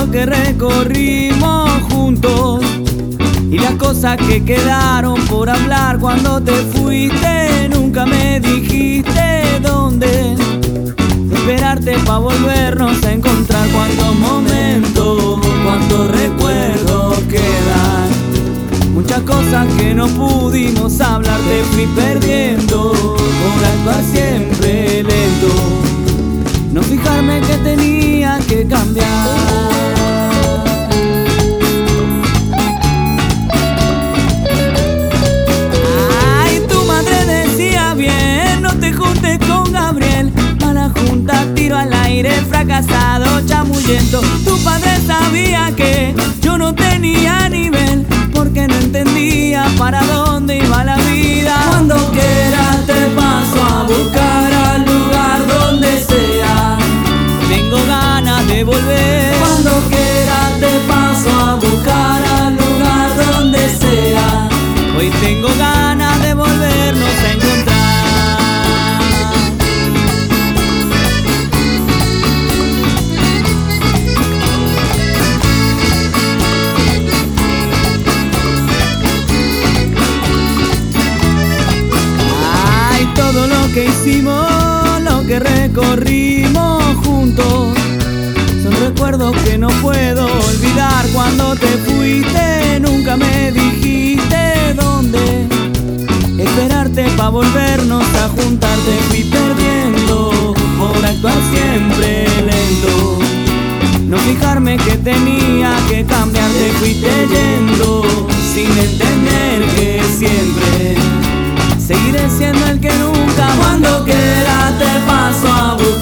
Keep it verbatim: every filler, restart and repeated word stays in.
lo que recorrimos juntos y las cosas que quedaron por hablar cuando te fuiste. Nunca me dijiste dónde esperarte pa' volvernos a encontrar. Cuántos momentos, cuántos recuerdos quedan, muchas cosas que no pudimos hablar. Te fui perdiendo por actuar siempre lento, no fijarme que tenía que cambiar. Ay, tu madre decía bien, no te juntes con Gabriel. Mala junta, tiro al aire, fracasado, chamullento. Tu padre sabía que yo no tenía nivel, porque no entendía para dónde iba la vida. Cuando quieras te paso a buscar al lugar donde sea, tengo ganas de volver. Cuando quieras te paso a buscar al lugar donde sea, hoy tengo ganas de volvernos a encontrar. Ay, todo lo que hicimos, lo que recorrimos juntos, son recuerdos que no puedo olvidar. Cuando te fuiste nunca me dijiste dónde esperarte pa' volvernos a juntar. Te fui perdiendo por actuar siempre lento, no fijarme que tenía que cambiar. Te fuiste yendo sin entender que siempre seguiré siendo el que nunca. Cuando quieras te paso a buscar